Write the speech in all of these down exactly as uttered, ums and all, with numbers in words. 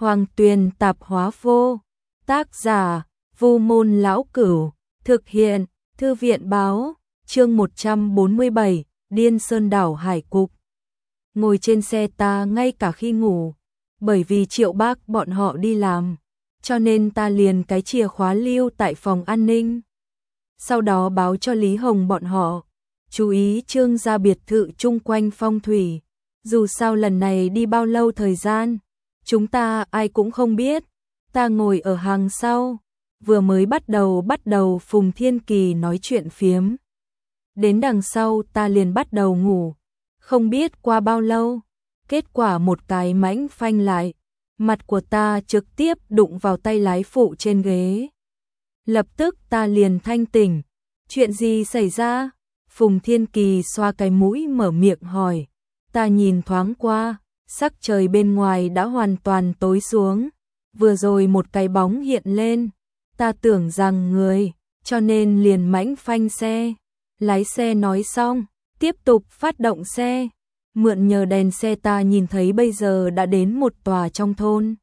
Hoàng Tuyền tạp hóa vô. Tác giả, Vu Môn Lão Cửu. Thực hiện, Thư viện báo. Chương một trăm bốn mươi bảy, Điên Sơn đảo hải cục. Ngồi trên xe ta ngay cả khi ngủ, bởi vì Triệu Bác bọn họ đi làm, cho nên ta liền cái chìa khóa lưu tại phòng an ninh. Sau đó báo cho Lý Hồng bọn họ, chú ý trương gia biệt thự chung quanh phong thủy. Dù sao lần này đi bao lâu thời gian, chúng ta ai cũng không biết. Ta ngồi ở hàng sau, vừa mới bắt đầu bắt đầu Phùng Thiên Kỳ nói chuyện phiếm. Đến đằng sau ta liền bắt đầu ngủ, không biết qua bao lâu, kết quả một cái mãnh phanh lại, mặt của ta trực tiếp đụng vào tay lái phụ trên ghế. Lập tức ta liền thanh tỉnh, chuyện gì xảy ra? Phùng Thiên Kỳ xoa cái mũi mở miệng hỏi. Ta nhìn thoáng qua, sắc trời bên ngoài đã hoàn toàn tối xuống, vừa rồi một cái bóng hiện lên, ta tưởng rằng người, cho nên liền mãnh phanh xe. Lái xe nói xong, tiếp tục phát động xe, mượn nhờ đèn xe ta nhìn thấy bây giờ đã đến một tòa trong thôn.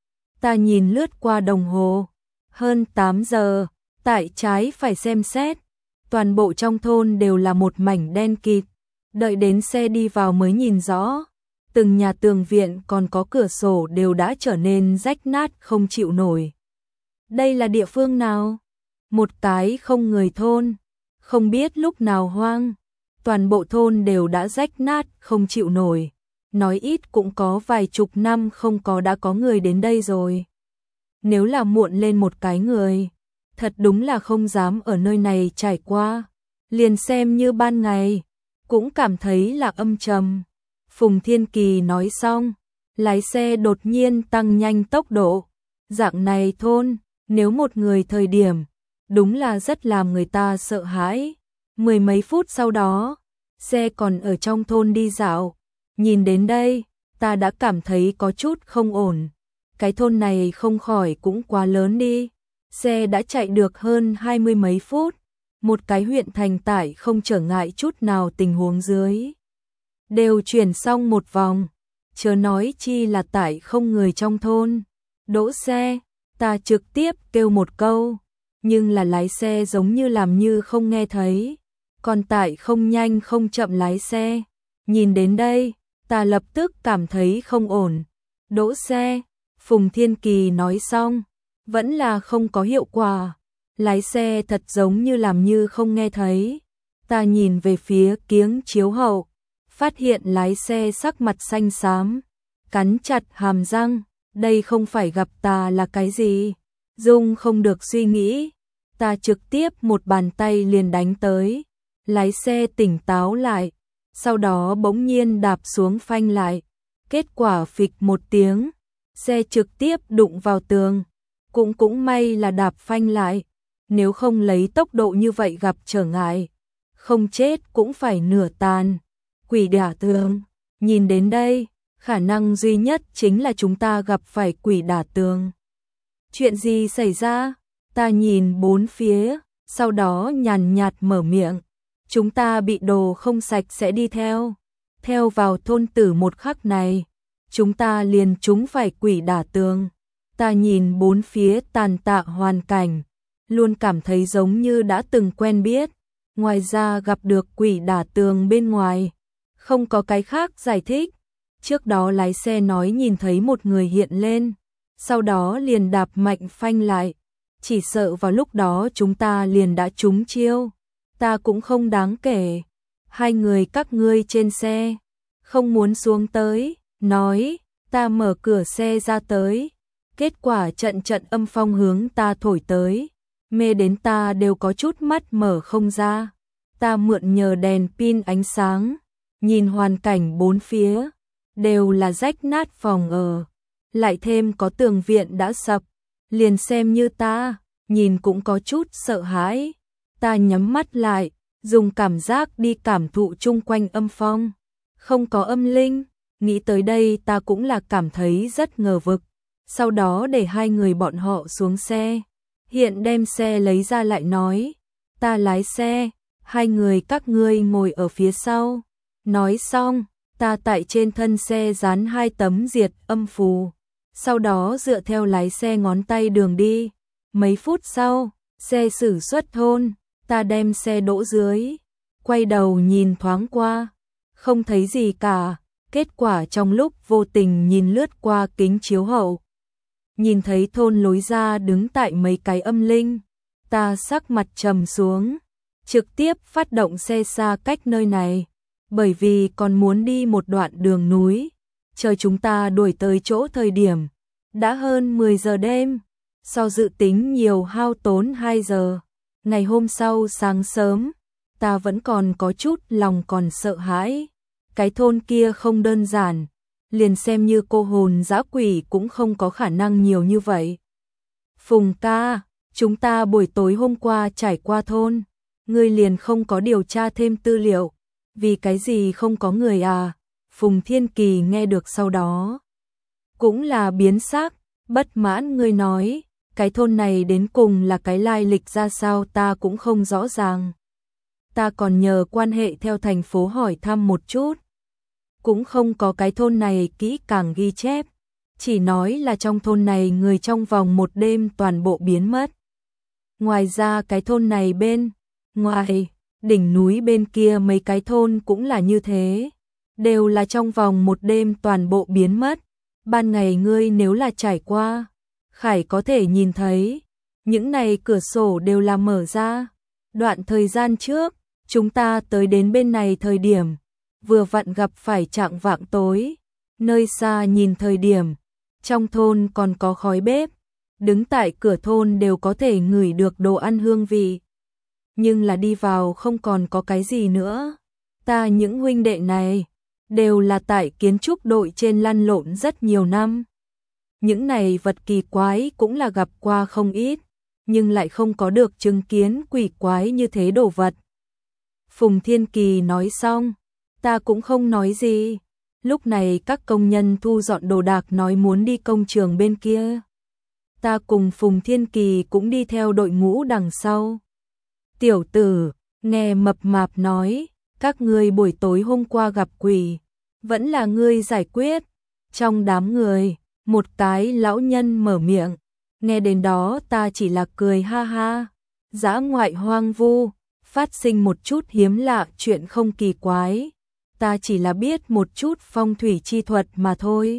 Ta nhìn lướt qua đồng hồ, hơn tám giờ, tại trái phải xem xét, toàn bộ trong thôn đều là một mảnh đen kịt. Đợi đến xe đi vào mới nhìn rõ, từng nhà tường viện còn có cửa sổ đều đã trở nên rách nát không chịu nổi. Đây là địa phương nào? Một cái không người thôn, không biết lúc nào hoang, toàn bộ thôn đều đã rách nát không chịu nổi, nói ít cũng có vài chục năm không có đã có người đến đây rồi. Nếu là muộn lên một cái người, thật đúng là không dám ở nơi này trải qua, liền xem như ban ngày cũng cảm thấy là âm trầm. Phùng Thiên Kỳ nói xong, lái xe đột nhiên tăng nhanh tốc độ. Dạng này thôn, nếu một người thời điểm, đúng là rất làm người ta sợ hãi. Mười mấy phút sau đó, xe còn ở trong thôn đi dạo. Nhìn đến đây, ta đã cảm thấy có chút không ổn. Cái thôn này không khỏi cũng quá lớn đi. Xe đã chạy được hơn hai mươi mấy phút. Một cái huyện thành tải không trở ngại chút nào tình huống dưới. Đều chuyển xong một vòng, chớ nói chi là tải không người trong thôn. Đỗ xe, ta trực tiếp kêu một câu, nhưng là lái xe giống như làm như không nghe thấy. Còn tải không nhanh không chậm lái xe. Nhìn đến đây, ta lập tức cảm thấy không ổn. Đỗ xe, Phùng Thiên Kỳ nói xong, vẫn là không có hiệu quả. Lái xe thật giống như làm như không nghe thấy. Ta nhìn về phía kiếng chiếu hậu, phát hiện lái xe sắc mặt xanh xám, cắn chặt hàm răng, đây không phải gặp ta là cái gì? Dung không được suy nghĩ, ta trực tiếp một bàn tay liền đánh tới. Lái xe tỉnh táo lại, sau đó bỗng nhiên đạp xuống phanh lại. Kết quả phịch một tiếng, xe trực tiếp đụng vào tường. Cũng cũng may là đạp phanh lại. Nếu không lấy tốc độ như vậy gặp trở ngại, không chết cũng phải nửa tàn. Quỷ đả tường, nhìn đến đây, khả năng duy nhất chính là chúng ta gặp phải quỷ đả tường. Chuyện gì xảy ra? Ta nhìn bốn phía, sau đó nhàn nhạt mở miệng. Chúng ta bị đồ không sạch sẽ đi theo. Theo vào thôn tử một khắc này, chúng ta liền trúng phải quỷ đả tường. Ta nhìn bốn phía tàn tạ hoàn cảnh, luôn cảm thấy giống như đã từng quen biết. Ngoài ra gặp được quỷ đả tường bên ngoài, không có cái khác giải thích. Trước đó lái xe nói nhìn thấy một người hiện lên, sau đó liền đạp mạnh phanh lại. Chỉ sợ vào lúc đó chúng ta liền đã trúng chiêu. Ta cũng không đáng kể. Hai người các ngươi trên xe, không muốn xuống tới, nói, ta mở cửa xe ra tới. Kết quả trận trận âm phong hướng ta thổi tới, mê đến ta đều có chút mắt mở không ra. Ta mượn nhờ đèn pin ánh sáng, nhìn hoàn cảnh bốn phía, đều là rách nát phòng ở, lại thêm có tường viện đã sập, liền xem như ta, nhìn cũng có chút sợ hãi. Ta nhắm mắt lại, dùng cảm giác đi cảm thụ chung quanh âm phong, không có âm linh. Nghĩ tới đây ta cũng là cảm thấy rất ngờ vực. Sau đó để hai người bọn họ xuống xe, hiện đem xe lấy ra lại nói, ta lái xe, hai người các ngươi ngồi ở phía sau. Nói xong, ta tại trên thân xe dán hai tấm diệt âm phù, sau đó dựa theo lái xe ngón tay đường đi. Mấy phút sau, xe xử xuất thôn, ta đem xe đỗ dưới, quay đầu nhìn thoáng qua, không thấy gì cả, kết quả trong lúc vô tình nhìn lướt qua kính chiếu hậu, nhìn thấy thôn lối ra đứng tại mấy cái âm linh, ta sắc mặt trầm xuống, trực tiếp phát động xe xa cách nơi này, bởi vì còn muốn đi một đoạn đường núi, chờ chúng ta đuổi tới chỗ thời điểm, đã hơn mười giờ đêm, so dự tính nhiều hao tốn hai giờ. Ngày hôm sau sáng sớm, ta vẫn còn có chút lòng còn sợ hãi, cái thôn kia không đơn giản, liền xem như cô hồn dã quỷ cũng không có khả năng nhiều như vậy. Phùng ca, chúng ta buổi tối hôm qua trải qua thôn, ngươi liền không có điều tra thêm tư liệu, vì cái gì không có người à? Phùng Thiên Kỳ nghe được sau đó, cũng là biến sắc, bất mãn. Ngươi nói, cái thôn này đến cùng là cái lai lịch ra sao ta cũng không rõ ràng. Ta còn nhờ quan hệ theo thành phố hỏi thăm một chút, cũng không có cái thôn này kỹ càng ghi chép, chỉ nói là trong thôn này người trong vòng một đêm toàn bộ biến mất. Ngoài ra cái thôn này bên ngoài, đỉnh núi bên kia mấy cái thôn cũng là như thế, đều là trong vòng một đêm toàn bộ biến mất. Ban ngày ngươi nếu là trải qua, Khải có thể nhìn thấy, những này cửa sổ đều là mở ra. Đoạn thời gian trước, chúng ta tới đến bên này thời điểm, vừa vặn gặp phải trạng vạng tối, nơi xa nhìn thời điểm, trong thôn còn có khói bếp, đứng tại cửa thôn đều có thể ngửi được đồ ăn hương vị. Nhưng là đi vào không còn có cái gì nữa. Ta những huynh đệ này, đều là tại kiến trúc đội trên lăn lộn rất nhiều năm. Những này vật kỳ quái cũng là gặp qua không ít, nhưng lại không có được chứng kiến quỷ quái như thế đồ vật. Phùng Thiên Kỳ nói xong, ta cũng không nói gì. Lúc này các công nhân thu dọn đồ đạc nói muốn đi công trường bên kia. Ta cùng Phùng Thiên Kỳ cũng đi theo đội ngũ đằng sau. Tiểu tử, nghe mập mạp nói, các ngươi buổi tối hôm qua gặp quỷ, vẫn là ngươi giải quyết. Trong đám người, một cái lão nhân mở miệng, nghe đến đó ta chỉ là cười ha ha. Dã ngoại hoang vu, phát sinh một chút hiếm lạ chuyện không kỳ quái, ta chỉ là biết một chút phong thủy chi thuật mà thôi.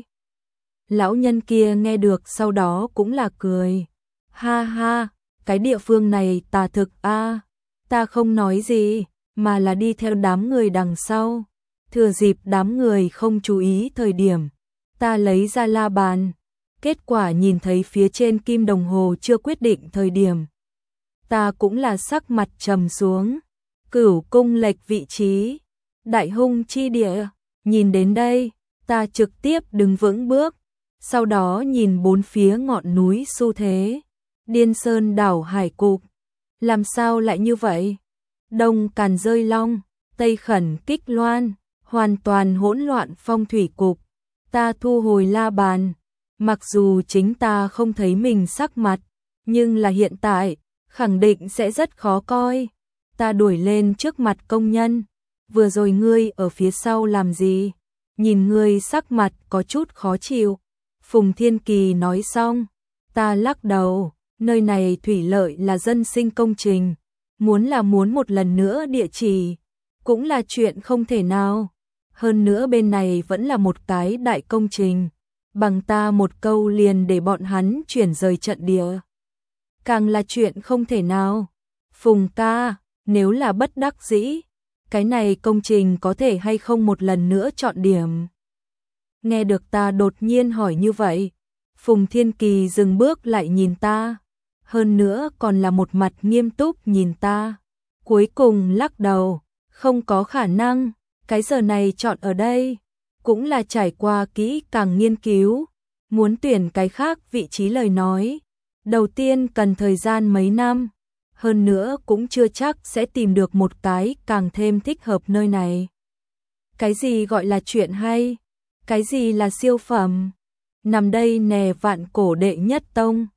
Lão nhân kia nghe được sau đó cũng là cười, ha ha, cái địa phương này tà thực a. Ta không nói gì, mà là đi theo đám người đằng sau. Thừa dịp đám người không chú ý thời điểm, ta lấy ra la bàn, kết quả nhìn thấy phía trên kim đồng hồ chưa quyết định thời điểm. Ta cũng là sắc mặt trầm xuống, Cửu cung lệch vị trí, đại hung chi địa. Nhìn đến đây, ta trực tiếp đứng vững bước, sau đó nhìn bốn phía ngọn núi xu thế, Điên Sơn đảo hải cục. Làm sao lại như vậy? Đông Càn Rơi Long, Tây Khẩn Kích Loan, hoàn toàn hỗn loạn phong thủy cục. Ta thu hồi la bàn, mặc dù chính ta không thấy mình sắc mặt, nhưng là hiện tại, khẳng định sẽ rất khó coi. Ta đuổi lên trước mặt công nhân, vừa rồi ngươi ở phía sau làm gì? Nhìn ngươi sắc mặt có chút khó chịu. Phùng Thiên Kỳ nói xong, ta lắc đầu, nơi này thủy lợi là dân sinh công trình, muốn là muốn một lần nữa địa chỉ, cũng là chuyện không thể nào. Hơn nữa bên này vẫn là một cái đại công trình, bằng ta một câu liền để bọn hắn chuyển rời trận địa, càng là chuyện không thể nào. Phùng ca, nếu là bất đắc dĩ, cái này công trình có thể hay không một lần nữa chọn điểm? Nghe được ta đột nhiên hỏi như vậy, Phùng Thiên Kỳ dừng bước lại nhìn ta, hơn nữa còn là một mặt nghiêm túc nhìn ta, cuối cùng lắc đầu, không có khả năng, cái giờ này chọn ở đây, cũng là trải qua kỹ càng nghiên cứu, muốn tuyển cái khác vị trí lời nói, đầu tiên cần thời gian mấy năm, hơn nữa cũng chưa chắc sẽ tìm được một cái càng thêm thích hợp nơi này. Cái gì gọi là chuyện hay? Cái gì là siêu phẩm? Nằm đây nè vạn cổ đệ nhất tông.